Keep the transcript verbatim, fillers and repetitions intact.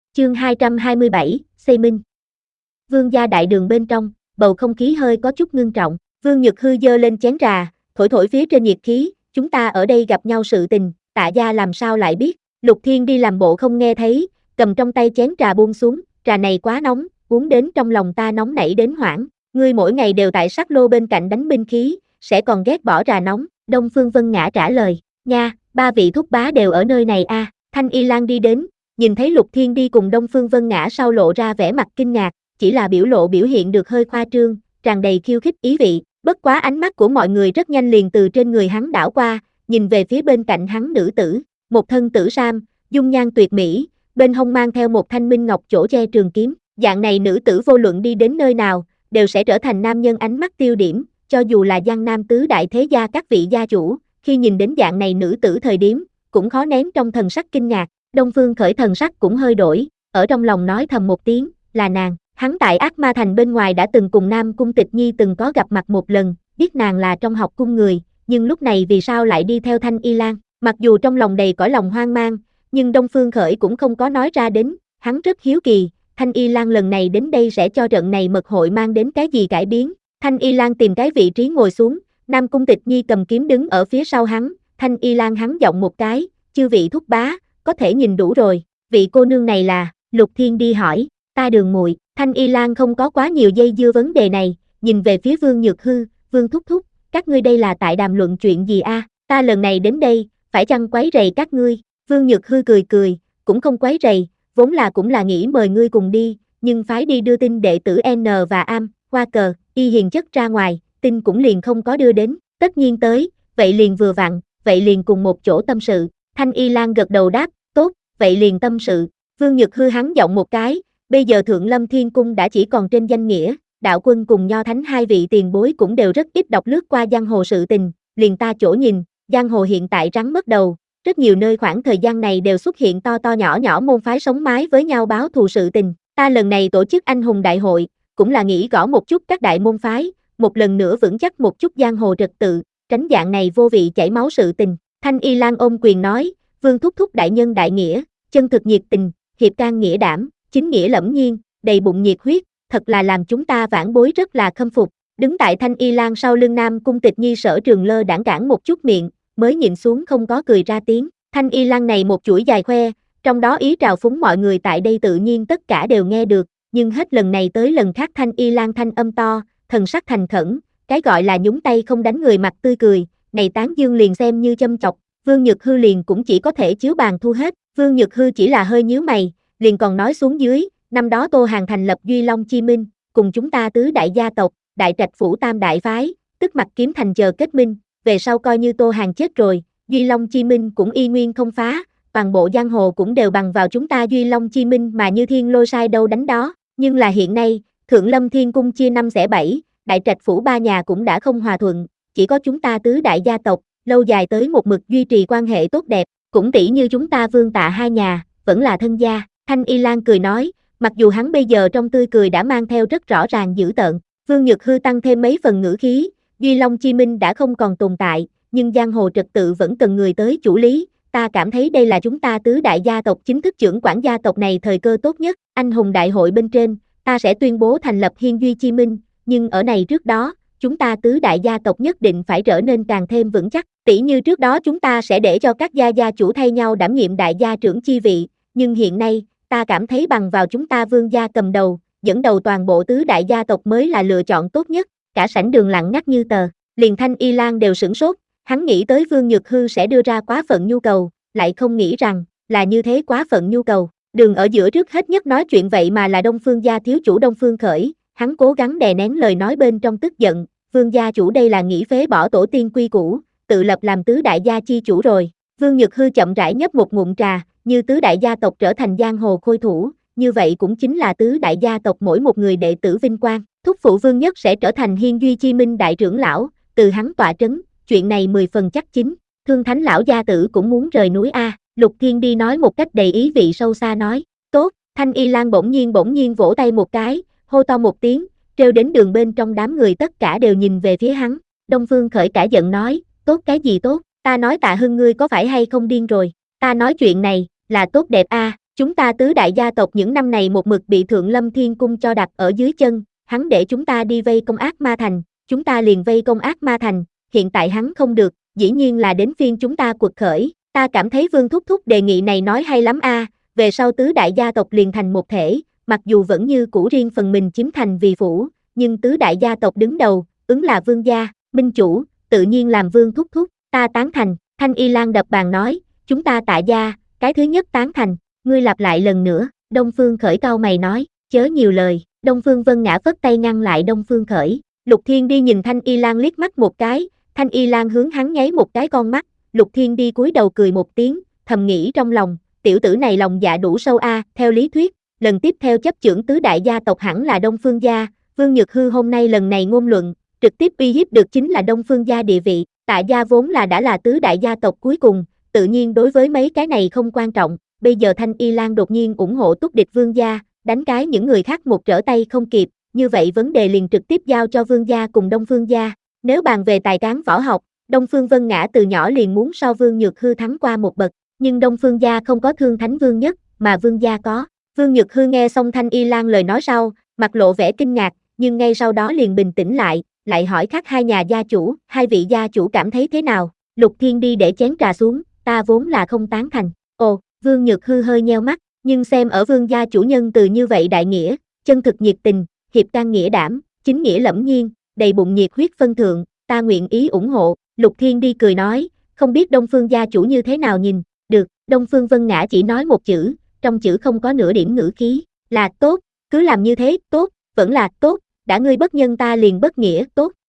Chương hai trăm hai mươi bảy, xây minh. Vương gia đại đường bên trong, bầu không khí hơi có chút ngưng trọng, Vương Nhược Hư giơ lên chén trà, thổi thổi phía trên nhiệt khí, chúng ta ở đây gặp nhau sự tình, Tạ gia làm sao lại biết, Lục Thiên đi làm bộ không nghe thấy, cầm trong tay chén trà buông xuống, trà này quá nóng, uống đến trong lòng ta nóng nảy đến hoảng, ngươi mỗi ngày đều tại sắc lô bên cạnh đánh binh khí, sẽ còn ghét bỏ trà nóng, Đông Phương Vân Ngã trả lời, nha, ba vị thúc bá đều ở nơi này a. Thanh Y Lan đi đến, nhìn thấy Lục Thiên đi cùng Đông Phương Vân Ngã sau lộ ra vẻ mặt kinh ngạc, chỉ là biểu lộ biểu hiện được hơi khoa trương, tràn đầy khiêu khích ý vị, bất quá ánh mắt của mọi người rất nhanh liền từ trên người hắn đảo qua, nhìn về phía bên cạnh hắn nữ tử, một thân tử sam, dung nhan tuyệt mỹ, bên hông mang theo một thanh minh ngọc chỗ che trường kiếm, dạng này nữ tử vô luận đi đến nơi nào, đều sẽ trở thành nam nhân ánh mắt tiêu điểm, cho dù là Giang Nam tứ đại thế gia các vị gia chủ, khi nhìn đến dạng này nữ tử thời điểm, cũng khó nén trong thần sắc kinh ngạc. Đông Phương Khởi thần sắc cũng hơi đổi, ở trong lòng nói thầm một tiếng, là nàng, hắn tại Ác Ma Thành bên ngoài đã từng cùng Nam Cung Tịch Nhi từng có gặp mặt một lần, biết nàng là trong học cung người, nhưng lúc này vì sao lại đi theo Thanh Y Lan, mặc dù trong lòng đầy cõi lòng hoang mang, nhưng Đông Phương Khởi cũng không có nói ra đến, hắn rất hiếu kỳ, Thanh Y Lan lần này đến đây sẽ cho trận này mật hội mang đến cái gì cải biến, Thanh Y Lan tìm cái vị trí ngồi xuống, Nam Cung Tịch Nhi cầm kiếm đứng ở phía sau hắn, Thanh Y Lan hắn giọng một cái, chư vị thúc bá, có thể nhìn đủ rồi, vị cô nương này là, Lục Thiên đi hỏi, ta Đường muội. Thanh Y Lan không có quá nhiều dây dưa vấn đề này, nhìn về phía Vương Nhược Hư, Vương thúc thúc, các ngươi đây là tại đàm luận chuyện gì a? Ta lần này đến đây, phải chăng quấy rầy các ngươi? Vương Nhược Hư cười cười, cũng không quấy rầy, vốn là cũng là nghĩ mời ngươi cùng đi, nhưng phái đi đưa tin đệ tử N và Am, Hoa Cờ, Y Hiền chất ra ngoài, tin cũng liền không có đưa đến, tất nhiên tới, vậy liền vừa vặn, vậy liền cùng một chỗ tâm sự. Thanh Y Lan gật đầu đáp, tốt, vậy liền tâm sự. Vương Nhược Hư hắn giọng một cái, bây giờ Thượng Lâm Thiên Cung đã chỉ còn trên danh nghĩa, đạo quân cùng Nho Thánh hai vị tiền bối cũng đều rất ít đọc lướt qua giang hồ sự tình, liền ta chỗ nhìn, giang hồ hiện tại rắn mất đầu, rất nhiều nơi khoảng thời gian này đều xuất hiện to to nhỏ nhỏ môn phái sống mái với nhau báo thù sự tình, ta lần này tổ chức anh hùng đại hội, cũng là nghĩ gõ một chút các đại môn phái, một lần nữa vững chắc một chút giang hồ trật tự, tránh dạng này vô vị chảy máu sự tình. Thanh Y Lan ôm quyền nói, Vương thúc thúc đại nhân đại nghĩa, chân thực nhiệt tình, hiệp can nghĩa đảm, chính nghĩa lẫm nhiên, đầy bụng nhiệt huyết, thật là làm chúng ta vãn bối rất là khâm phục. Đứng tại Thanh Y Lan sau lưng Nam Cung Tịch Nhi Sở Trường Lơ đãng cản một chút miệng, mới nhìn xuống không có cười ra tiếng. Thanh Y Lan này một chuỗi dài khoe, trong đó ý trào phúng mọi người tại đây tự nhiên tất cả đều nghe được, nhưng hết lần này tới lần khác Thanh Y Lan thanh âm to, thần sắc thành khẩn, cái gọi là nhúng tay không đánh người mặt tươi cười, này tán dương liền xem như châm chọc, Vương Nhược Hư liền cũng chỉ có thể chiếu bàn thu hết, Vương Nhược Hư chỉ là hơi nhíu mày, liền còn nói xuống dưới, năm đó Tô Hàn thành lập Duy Long Chi Minh, cùng chúng ta tứ đại gia tộc, đại trạch phủ tam đại phái, tức mặt kiếm thành chờ kết minh, về sau coi như Tô Hàn chết rồi, Duy Long Chi Minh cũng y nguyên không phá, toàn bộ giang hồ cũng đều bằng vào chúng ta Duy Long Chi Minh mà như thiên lôi sai đâu đánh đó, nhưng là hiện nay, Thượng Lâm Thiên Cung chia năm xẻ bảy, đại trạch phủ ba nhà cũng đã không hòa thuận, chỉ có chúng ta tứ đại gia tộc, lâu dài tới một mực duy trì quan hệ tốt đẹp, cũng tỷ như chúng ta Vương Tạ hai nhà, vẫn là thân gia. Thanh Y Lan cười nói, mặc dù hắn bây giờ trong tươi cười đã mang theo rất rõ ràng dữ tợn, Vương Nhược Hư tăng thêm mấy phần ngữ khí, Duy Long Chi Minh đã không còn tồn tại, nhưng giang hồ trật tự vẫn cần người tới chủ lý, ta cảm thấy đây là chúng ta tứ đại gia tộc chính thức trưởng quản gia tộc này thời cơ tốt nhất, anh hùng đại hội bên trên, ta sẽ tuyên bố thành lập Hiên Duy Chi Minh, nhưng ở này trước đó, chúng ta tứ đại gia tộc nhất định phải trở nên càng thêm vững chắc, tỷ như trước đó chúng ta sẽ để cho các gia gia chủ thay nhau đảm nhiệm đại gia trưởng chi vị, nhưng hiện nay, ta cảm thấy bằng vào chúng ta Vương gia cầm đầu, dẫn đầu toàn bộ tứ đại gia tộc mới là lựa chọn tốt nhất, cả sảnh đường lặng ngắt như tờ, liền Thanh Y Lan đều sửng sốt, hắn nghĩ tới Vương Nhược Hư sẽ đưa ra quá phận nhu cầu, lại không nghĩ rằng, là như thế quá phận nhu cầu, đường ở giữa trước hết nhất nói chuyện vậy mà là Đông Phương gia thiếu chủ Đông Phương Khởi, hắn cố gắng đè nén lời nói bên trong tức giận, Vương gia chủ đây là nghĩ phế bỏ tổ tiên quy củ, tự lập làm tứ đại gia chi chủ rồi, Vương Nhược Hư chậm rãi nhấp một ngụm trà, như tứ đại gia tộc trở thành giang hồ khôi thủ, như vậy cũng chính là tứ đại gia tộc mỗi một người đệ tử vinh quang, thúc phụ Vương Nhất sẽ trở thành Hiên Duy Chi Minh đại trưởng lão, từ hắn tọa trấn, chuyện này mười phần chắc chính, Thương Thánh lão gia tử cũng muốn rời núi a. Lục Thiên đi nói một cách đầy ý vị sâu xa nói, tốt, Thanh Y Lan bỗng nhiên bỗng nhiên vỗ tay một cái, hô to một tiếng, trêu đến đường bên trong đám người tất cả đều nhìn về phía hắn, Đông Phương Khởi cả giận nói, tốt cái gì tốt, ta nói Tạ Hưng ngươi có phải hay không điên rồi, ta nói chuyện này, là tốt đẹp a, Chúng ta tứ đại gia tộc những năm này một mực bị Thượng Lâm Thiên Cung cho đặt ở dưới chân, hắn để chúng ta đi vây công ác ma thành, chúng ta liền vây công ác ma thành, hiện tại hắn không được, dĩ nhiên là đến phiên chúng ta quật khởi, ta cảm thấy Vương Thúc Thúc đề nghị này nói hay lắm a, về sau tứ đại gia tộc liền thành một thể, mặc dù vẫn như cũ riêng phần mình chiếm thành vì phủ, nhưng tứ đại gia tộc đứng đầu, ứng là vương gia, minh chủ, tự nhiên làm Vương Thúc Thúc, ta tán thành, Thanh Y Lan đập bàn nói, chúng ta Tạ gia, cái thứ nhất tán thành, ngươi lặp lại lần nữa, Đông Phương Khởi cau mày nói, chớ nhiều lời, Đông Phương Vân Ngã phất tay ngăn lại Đông Phương Khởi, Lục Thiên đi nhìn Thanh Y Lan liếc mắt một cái, Thanh Y Lan hướng hắn nháy một cái con mắt, Lục Thiên đi cúi đầu cười một tiếng, thầm nghĩ trong lòng, tiểu tử này lòng dạ đủ sâu a, theo lý thuyết, lần tiếp theo chấp chưởng tứ đại gia tộc hẳn là Đông Phương gia, Vương Nhược Hư hôm nay lần này ngôn luận, trực tiếp uy hiếp được chính là Đông Phương gia địa vị, Tạ gia vốn là đã là tứ đại gia tộc cuối cùng, tự nhiên đối với mấy cái này không quan trọng, bây giờ Thanh Y Lan đột nhiên ủng hộ túc địch Vương gia, đánh cái những người khác một trở tay không kịp, như vậy vấn đề liền trực tiếp giao cho Vương gia cùng Đông Phương gia, nếu bàn về tài cán võ học, Đông Phương Vân Ngã từ nhỏ liền muốn so Vương Nhược Hư thắng qua một bậc, nhưng Đông Phương gia không có Thương Thánh Vương nhất, mà Vương gia có. Vương Nhược Hư nghe xong Thanh Y Lan lời nói sau, mặt lộ vẻ kinh ngạc, nhưng ngay sau đó liền bình tĩnh lại, lại hỏi khác hai nhà gia chủ, hai vị gia chủ cảm thấy thế nào? Lục Thiên đi để chén trà xuống, ta vốn là không tán thành. Ồ, Vương Nhược Hư hơi nheo mắt, nhưng xem ở Vương gia chủ nhân từ như vậy đại nghĩa, chân thực nhiệt tình, hiệp can nghĩa đảm, chính nghĩa lẫm nhiên, đầy bụng nhiệt huyết phân thượng, ta nguyện ý ủng hộ. Lục Thiên đi cười nói, không biết Đông Phương gia chủ như thế nào nhìn, được, Đông Phương Vân Ngã chỉ nói một chữ, trong chữ không có nửa điểm ngữ khí, là tốt, cứ làm như thế, tốt, vẫn là tốt, đã ngươi bất nhân ta liền bất nghĩa, tốt,